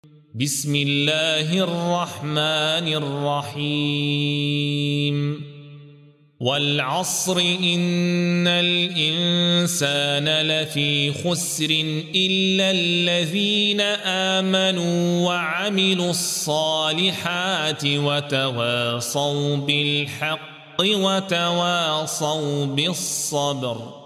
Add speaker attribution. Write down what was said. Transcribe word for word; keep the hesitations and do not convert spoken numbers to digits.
Speaker 1: بسم الله الرحمن الرحيم والعصر إن الإنسان لفي خسر إلا الذين آمنوا وعملوا الصالحات وتواصوا بالحق وتواصوا بالصبر.